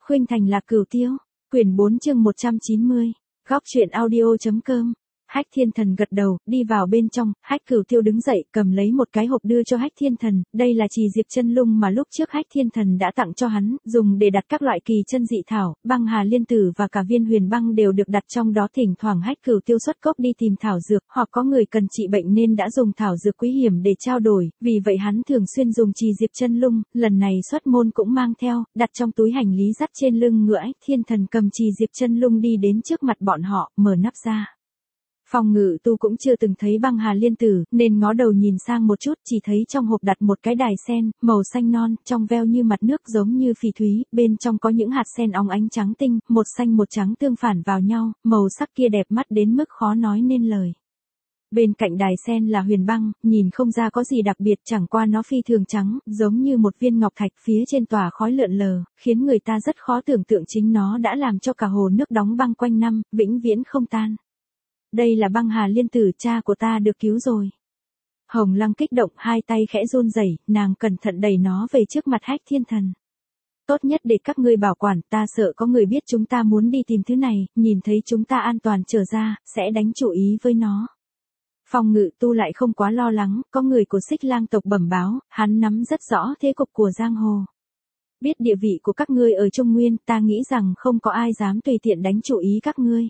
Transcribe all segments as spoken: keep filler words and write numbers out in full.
Khuynh Thành Lạc Cửu Tiêu, quyển bốn chương một trăm chín mươi, góc truyện audio.com. Hách Thiên Thần gật đầu, đi vào bên trong. Hách Cửu Tiêu đứng dậy, cầm lấy một cái hộp đưa cho Hách Thiên Thần. Đây là trì diệp chân lung mà lúc trước Hách Thiên Thần đã tặng cho hắn, dùng để đặt các loại kỳ chân dị thảo. Băng hà liên tử và cả viên huyền băng đều được đặt trong đó. Thỉnh thoảng Hách Cửu Tiêu xuất cốc đi tìm thảo dược, hoặc có người cần trị bệnh nên đã dùng thảo dược quý hiếm để trao đổi. Vì vậy hắn thường xuyên dùng trì diệp chân lung. Lần này xuất môn cũng mang theo, đặt trong túi hành lý dắt trên lưng ngựa. Hách Thiên Thần cầm trì diệp chân lung đi đến trước mặt bọn họ, mở nắp ra. Phong Ngự Tu cũng chưa từng thấy băng hà liên tử, nên ngó đầu nhìn sang một chút, chỉ thấy trong hộp đặt một cái đài sen, màu xanh non, trong veo như mặt nước giống như phỉ thúy, bên trong có những hạt sen óng ánh trắng tinh, một xanh một trắng tương phản vào nhau, màu sắc kia đẹp mắt đến mức khó nói nên lời. Bên cạnh đài sen là huyền băng, nhìn không ra có gì đặc biệt, chẳng qua nó phi thường trắng, giống như một viên ngọc thạch, phía trên tỏa khói lượn lờ, khiến người ta rất khó tưởng tượng chính nó đã làm cho cả hồ nước đóng băng quanh năm, vĩnh viễn không tan. Đây là băng hà liên tử, cha của ta được cứu rồi. Hồng Lăng kích động, hai tay khẽ run rẩy, nàng cẩn thận đẩy nó về trước mặt Hách Thiên Thần. Tốt nhất để các ngươi bảo quản, ta sợ có người biết chúng ta muốn đi tìm thứ này, nhìn thấy chúng ta an toàn trở ra, sẽ đánh chủ ý với nó. Phong Ngự Tu lại không quá lo lắng, có người của Xích Lang tộc bẩm báo, hắn nắm rất rõ thế cục của giang hồ. Biết địa vị của các ngươi ở Trung Nguyên, ta nghĩ rằng không có ai dám tùy tiện đánh chủ ý các ngươi.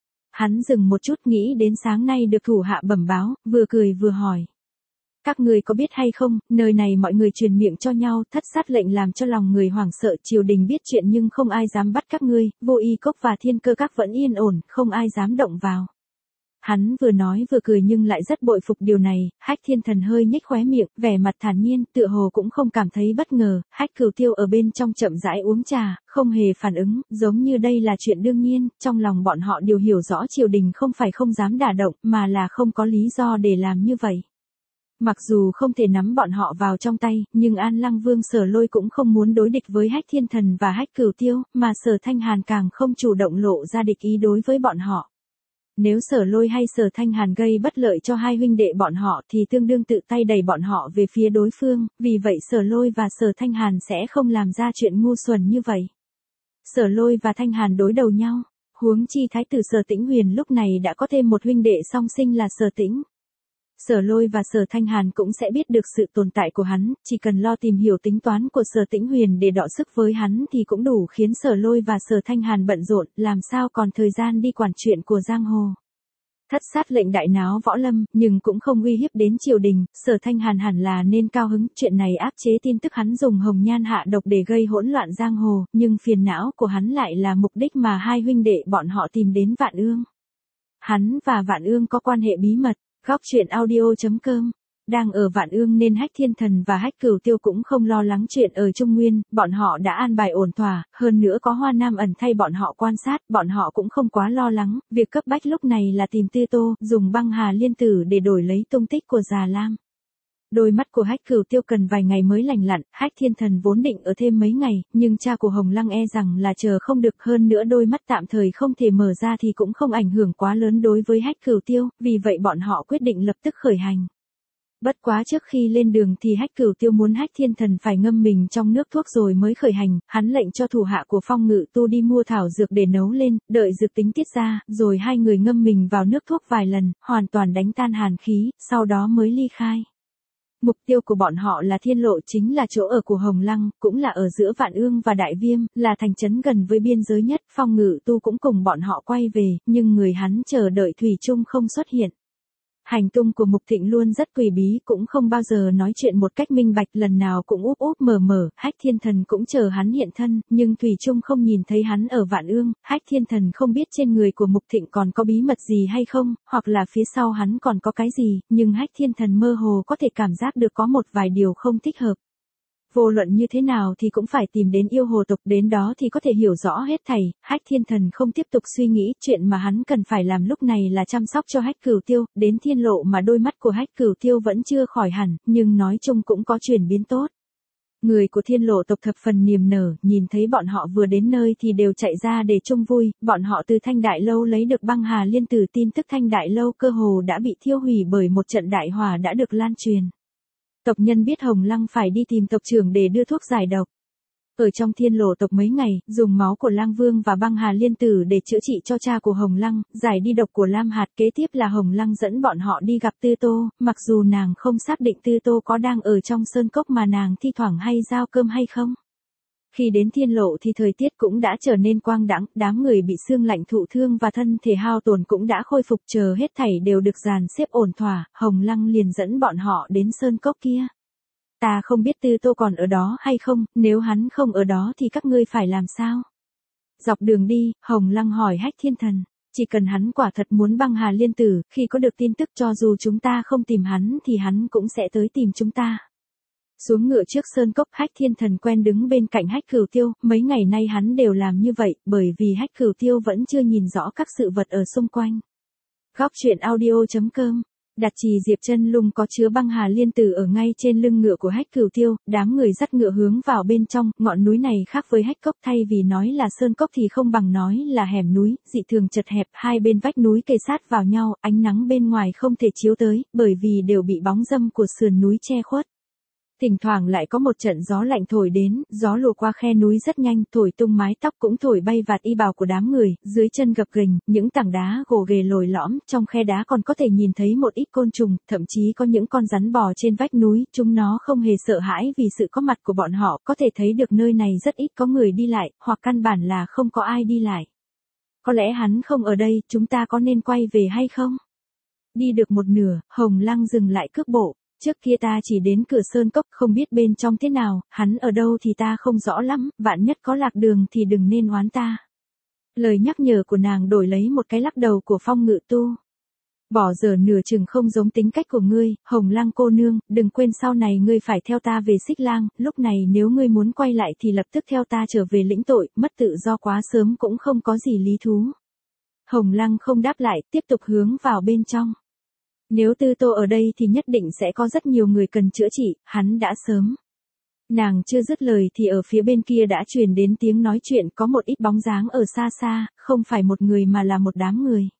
Hắn dừng một chút, nghĩ đến sáng nay được thủ hạ bẩm báo, vừa cười vừa hỏi. Các người có biết hay không, nơi này mọi người truyền miệng cho nhau, thất sát lệnh làm cho lòng người hoảng sợ, triều đình biết chuyện nhưng không ai dám bắt các ngươi, Vô Y Cốc và Thiên Cơ Các vẫn yên ổn, không ai dám động vào. Hắn vừa nói vừa cười nhưng lại rất bội phục điều này. Hách Thiên Thần hơi nhếch khóe miệng, vẻ mặt thản nhiên, tựa hồ cũng không cảm thấy bất ngờ. Hách Cửu Tiêu ở bên trong chậm rãi uống trà, không hề phản ứng, giống như đây là chuyện đương nhiên. Trong lòng bọn họ đều hiểu rõ triều đình không phải không dám đả động, mà là không có lý do để làm như vậy. Mặc dù không thể nắm bọn họ vào trong tay, nhưng An Lăng Vương Sở Lôi cũng không muốn đối địch với Hách Thiên Thần và Hách Cửu Tiêu, mà Sở Thanh Hàn càng không chủ động lộ ra địch ý đối với bọn họ. Nếu Sở Lôi hay Sở Thanh Hàn gây bất lợi cho hai huynh đệ bọn họ thì tương đương tự tay đẩy bọn họ về phía đối phương, vì vậy Sở Lôi và Sở Thanh Hàn sẽ không làm ra chuyện ngu xuẩn như vậy. Sở Lôi và Thanh Hàn đối đầu nhau, huống chi thái tử Sở Tĩnh Huyền lúc này đã có thêm một huynh đệ song sinh là Sở Tĩnh. Sở Lôi và Sở Thanh Hàn cũng sẽ biết được sự tồn tại của hắn, chỉ cần lo tìm hiểu tính toán của Sở Tĩnh Huyền để đọ sức với hắn thì cũng đủ khiến Sở Lôi và Sở Thanh Hàn bận rộn, làm sao còn thời gian đi quản chuyện của giang hồ. Thất sát lệnh đại náo võ lâm, nhưng cũng không uy hiếp đến triều đình, Sở Thanh Hàn hẳn là nên cao hứng, chuyện này áp chế tin tức hắn dùng hồng nhan hạ độc để gây hỗn loạn giang hồ, nhưng phiền não của hắn lại là mục đích mà hai huynh đệ bọn họ tìm đến Vạn Ương. Hắn và Vạn Ương có quan hệ bí mật. Góc truyện audio.com. Đang ở Vạn Ương nên Hách Thiên Thần và Hách Cửu Tiêu cũng không lo lắng chuyện ở Trung Nguyên, bọn họ đã an bài ổn thỏa, hơn nữa có Hoa Nam ẩn thay bọn họ quan sát, bọn họ cũng không quá lo lắng, việc cấp bách lúc này là tìm Tư Tô, dùng băng hà liên tử để đổi lấy tung tích của Già Lam. Đôi mắt của Hách Cửu Tiêu cần vài ngày mới lành lặn, Hách Thiên Thần vốn định ở thêm mấy ngày, nhưng cha của Hồng Lăng e rằng là chờ không được, hơn nữa đôi mắt tạm thời không thể mở ra thì cũng không ảnh hưởng quá lớn đối với Hách Cửu Tiêu, vì vậy bọn họ quyết định lập tức khởi hành. Bất quá trước khi lên đường thì Hách Cửu Tiêu muốn Hách Thiên Thần phải ngâm mình trong nước thuốc rồi mới khởi hành, hắn lệnh cho thủ hạ của Phong Ngự Tu đi mua thảo dược để nấu lên, đợi dược tính tiết ra, rồi hai người ngâm mình vào nước thuốc vài lần, hoàn toàn đánh tan hàn khí, sau đó mới ly khai. Mục tiêu của bọn họ là Thiên Lộ, chính là chỗ ở của Hồng Lăng, cũng là ở giữa Vạn Ương và Đại Viêm, là thành trấn gần với biên giới nhất. Phong Ngự Tu cũng cùng bọn họ quay về, nhưng người hắn chờ đợi thủy chung không xuất hiện. Hành tung của Mục Thịnh luôn rất quỷ bí, cũng không bao giờ nói chuyện một cách minh bạch, lần nào cũng úp úp mở mở. Hách Thiên Thần cũng chờ hắn hiện thân, nhưng thủy chung không nhìn thấy hắn ở Vạn Ương. Hách Thiên Thần không biết trên người của Mục Thịnh còn có bí mật gì hay không, hoặc là phía sau hắn còn có cái gì, nhưng Hách Thiên Thần mơ hồ có thể cảm giác được có một vài điều không thích hợp. Vô luận như thế nào thì cũng phải tìm đến yêu hồ tộc, đến đó thì có thể hiểu rõ hết thảy. Hách Thiên Thần không tiếp tục suy nghĩ, chuyện mà hắn cần phải làm lúc này là chăm sóc cho Hách Cửu Tiêu. Đến Thiên Lộ mà đôi mắt của Hách Cửu Tiêu vẫn chưa khỏi hẳn, nhưng nói chung cũng có chuyển biến tốt. Người của Thiên Lộ tộc thập phần niềm nở, nhìn thấy bọn họ vừa đến nơi thì đều chạy ra để chung vui. Bọn họ từ Thanh Đại Lâu lấy được băng hà liên tử, tin tức Thanh Đại Lâu cơ hồ đã bị thiêu hủy bởi một trận đại hỏa đã được lan truyền. Tộc nhân biết Hồng Lăng phải đi tìm tộc trưởng để đưa thuốc giải độc. Ở trong Thiên Lộ tộc mấy ngày, dùng máu của Lang Vương và băng hà liên tử để chữa trị cho cha của Hồng Lăng, giải đi độc của Lam Hạt. Kế tiếp là Hồng Lăng dẫn bọn họ đi gặp Tư Tô, mặc dù nàng không xác định Tư Tô có đang ở trong sơn cốc mà nàng thi thoảng hay giao cơm hay không. Khi đến Thiên Lộ thì thời tiết cũng đã trở nên quang đãng, đám người bị xương lạnh thụ thương và thân thể hao tổn cũng đã khôi phục, chờ hết thảy đều được dàn xếp ổn thỏa, Hồng Lăng liền dẫn bọn họ đến sơn cốc kia. Ta không biết Tư Tô còn ở đó hay không, nếu hắn không ở đó thì các ngươi phải làm sao? Dọc đường đi, Hồng Lăng hỏi Hách Thiên Thần, chỉ cần hắn quả thật muốn băng hà liên tử, khi có được tin tức cho dù chúng ta không tìm hắn thì hắn cũng sẽ tới tìm chúng ta. Xuống ngựa trước sơn cốc, Hách Thiên Thần quen đứng bên cạnh Hách Cửu Tiêu, mấy ngày nay hắn đều làm như vậy, bởi vì Hách Cửu Tiêu vẫn chưa nhìn rõ các sự vật ở xung quanh. Góc truyện audio chấm com. Đặt chì Diệp Chân Lung có chứa băng hà liên tử ở ngay trên lưng ngựa của Hách Cửu Tiêu, đám người dắt ngựa hướng vào bên trong. Ngọn núi này khác với Hách Cốc, thay vì nói là sơn cốc thì không bằng nói là hẻm núi, dị thường chật hẹp, hai bên vách núi kề sát vào nhau, ánh nắng bên ngoài không thể chiếu tới, bởi vì đều bị bóng râm của sườn núi che khuất. Thỉnh thoảng lại có một trận gió lạnh thổi đến, gió lùa qua khe núi rất nhanh, thổi tung mái tóc cũng thổi bay vạt y bào của đám người, dưới chân gập ghềnh, những tảng đá gồ ghề lồi lõm, trong khe đá còn có thể nhìn thấy một ít côn trùng, thậm chí có những con rắn bò trên vách núi, chúng nó không hề sợ hãi vì sự có mặt của bọn họ, có thể thấy được nơi này rất ít có người đi lại, hoặc căn bản là không có ai đi lại. Có lẽ hắn không ở đây, chúng ta có nên quay về hay không? Đi được một nửa, Hồng Lăng dừng lại cước bộ. Trước kia ta chỉ đến cửa sơn cốc, không biết bên trong thế nào, hắn ở đâu thì ta không rõ lắm, vạn nhất có lạc đường thì đừng nên oán ta. Lời nhắc nhở của nàng đổi lấy một cái lắc đầu của Phong Ngự Tu. Bỏ giờ nửa chừng không giống tính cách của ngươi, Hồng Lăng cô nương, đừng quên sau này ngươi phải theo ta về Xích Lang, lúc này nếu ngươi muốn quay lại thì lập tức theo ta trở về lĩnh tội, mất tự do quá sớm cũng không có gì lý thú. Hồng Lăng không đáp lại, tiếp tục hướng vào bên trong. Nếu Tư Tô ở đây thì nhất định sẽ có rất nhiều người cần chữa trị, hắn đã sớm. Nàng chưa dứt lời thì ở phía bên kia đã truyền đến tiếng nói chuyện, có một ít bóng dáng ở xa xa, không phải một người mà là một đám người.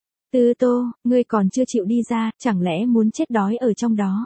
Tư Tô, ngươi còn chưa chịu đi ra, chẳng lẽ muốn chết đói ở trong đó?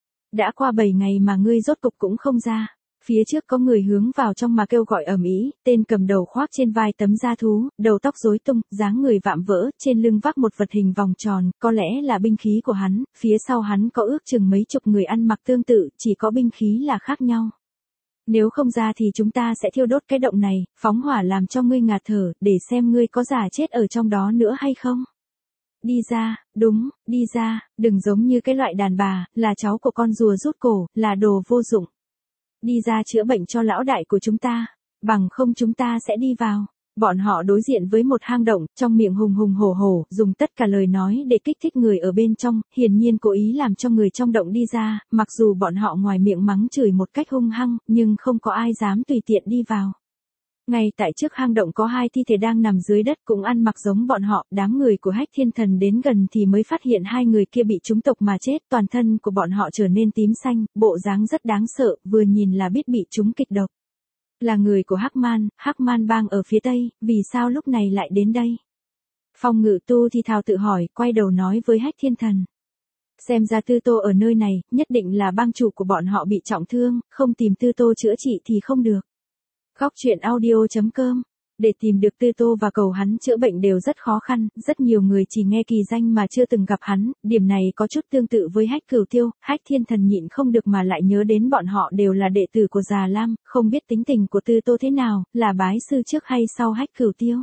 Đã qua bảy ngày mà ngươi rốt cục cũng không ra. Phía trước có người hướng vào trong mà kêu gọi ầm ĩ, tên cầm đầu khoác trên vai tấm da thú, đầu tóc rối tung, dáng người vạm vỡ, trên lưng vác một vật hình vòng tròn, có lẽ là binh khí của hắn, phía sau hắn có ước chừng mấy chục người ăn mặc tương tự, chỉ có binh khí là khác nhau. Nếu không ra thì chúng ta sẽ thiêu đốt cái động này, phóng hỏa làm cho ngươi ngạt thở, để xem ngươi có giả chết ở trong đó nữa hay không. Đi ra, đúng, đi ra, đừng giống như cái loại đàn bà, là cháu của con rùa rút cổ, là đồ vô dụng. Đi ra chữa bệnh cho lão đại của chúng ta, bằng không chúng ta sẽ đi vào. Bọn họ đối diện với một hang động, trong miệng hùng hùng hổ hổ, dùng tất cả lời nói để kích thích người ở bên trong, hiển nhiên cố ý làm cho người trong động đi ra, mặc dù bọn họ ngoài miệng mắng chửi một cách hung hăng, nhưng không có ai dám tùy tiện đi vào. Ngay tại trước hang động có hai thi thể đang nằm dưới đất cũng ăn mặc giống bọn họ, đám người của Hách Thiên Thần đến gần thì mới phát hiện hai người kia bị trúng độc mà chết, toàn thân của bọn họ trở nên tím xanh, bộ dáng rất đáng sợ, vừa nhìn là biết bị trúng kịch độc. Là người của Hắc Man, Hắc Man bang ở phía tây, vì sao lúc này lại đến đây? Phong Ngự Tu thì thào tự hỏi, quay đầu nói với Hách Thiên Thần. Xem ra Tư Tô ở nơi này, nhất định là bang chủ của bọn họ bị trọng thương, không tìm Tư Tô chữa trị thì không được. Góc truyện audio chấm com. Để tìm được Tư Tô và cầu hắn chữa bệnh đều rất khó khăn, rất nhiều người chỉ nghe kỳ danh mà chưa từng gặp hắn, điểm này có chút tương tự với Hách Cửu Tiêu, Hách Thiên Thần nhịn không được mà lại nhớ đến bọn họ đều là đệ tử của Già Lam, không biết tính tình của Tư Tô thế nào, là bái sư trước hay sau Hách Cửu Tiêu.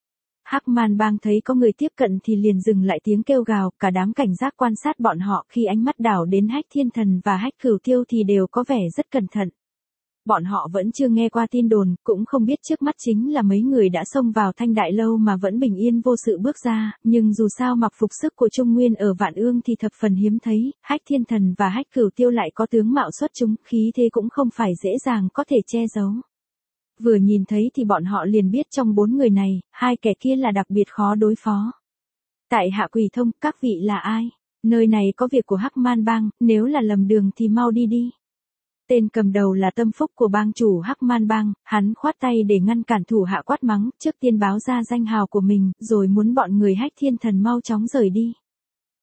Hắc Man bang thấy có người tiếp cận thì liền dừng lại tiếng kêu gào, cả đám cảnh giác quan sát bọn họ, khi ánh mắt đảo đến Hách Thiên Thần và Hách Cửu Tiêu thì đều có vẻ rất cẩn thận. Bọn họ vẫn chưa nghe qua tin đồn, cũng không biết trước mắt chính là mấy người đã xông vào Thanh Đại Lâu mà vẫn bình yên vô sự bước ra, nhưng dù sao mặc phục sức của Trung Nguyên ở Vạn Ương thì thập phần hiếm thấy, Hách Thiên Thần và Hách Cửu Tiêu lại có tướng mạo xuất chúng, khí thế cũng không phải dễ dàng có thể che giấu. Vừa nhìn thấy thì bọn họ liền biết trong bốn người này, hai kẻ kia là đặc biệt khó đối phó. Tại Hạ Quỷ Thông, các vị là ai? Nơi này có việc của Hắc Man bang, nếu là lầm đường thì mau đi đi. Tên cầm đầu là tâm phúc của bang chủ Hắc Man bang, hắn khoát tay để ngăn cản thủ hạ quát mắng, trước tiên báo ra danh hào của mình, rồi muốn bọn người Hách Thiên Thần mau chóng rời đi.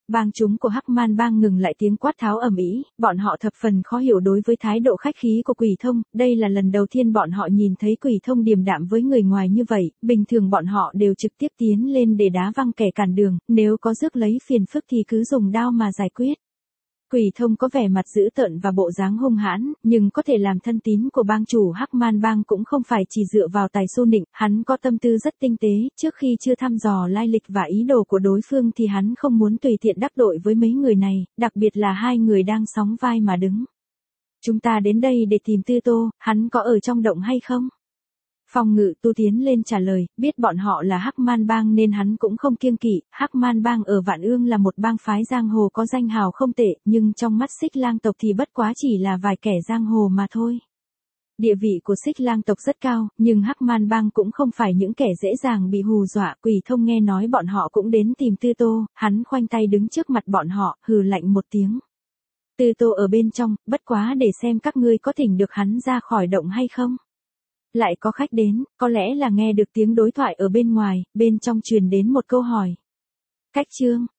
Bang chúng của Hắc Man bang ngừng lại tiếng quát tháo ầm ĩ, bọn họ thập phần khó hiểu đối với thái độ khách khí của Quỷ Thông, đây là lần đầu tiên bọn họ nhìn thấy Quỷ Thông điềm đạm với người ngoài như vậy, bình thường bọn họ đều trực tiếp tiến lên để đá văng kẻ cản đường, nếu có rước lấy phiền phức thì cứ dùng đao mà giải quyết. Quỷ Thông có vẻ mặt dữ tợn và bộ dáng hung hãn, nhưng có thể làm thân tín của bang chủ Hắc Man bang cũng không phải chỉ dựa vào tài xu nịnh, hắn có tâm tư rất tinh tế, trước khi chưa thăm dò lai lịch và ý đồ của đối phương thì hắn không muốn tùy tiện đắc tội với mấy người này, đặc biệt là hai người đang sóng vai mà đứng. Chúng ta đến đây để tìm Tư Tô, hắn có ở trong động hay không? Phong Ngự Tu tiến lên trả lời, biết bọn họ là Hắc Man bang nên hắn cũng không kiêng kỵ, Hắc Man bang ở Vạn Ương là một bang phái giang hồ có danh hào không tệ, nhưng trong mắt Xích Lang tộc thì bất quá chỉ là vài kẻ giang hồ mà thôi. Địa vị của Xích Lang tộc rất cao, nhưng Hắc Man bang cũng không phải những kẻ dễ dàng bị hù dọa, Quỷ Thông nghe nói bọn họ cũng đến tìm Tư Tô, hắn khoanh tay đứng trước mặt bọn họ, hừ lạnh một tiếng. Tư Tô ở bên trong, bất quá để xem các ngươi có thỉnh được hắn ra khỏi động hay không. Lại có khách đến, có lẽ là nghe được tiếng đối thoại ở bên ngoài, bên trong truyền đến một câu hỏi. Cách Trương,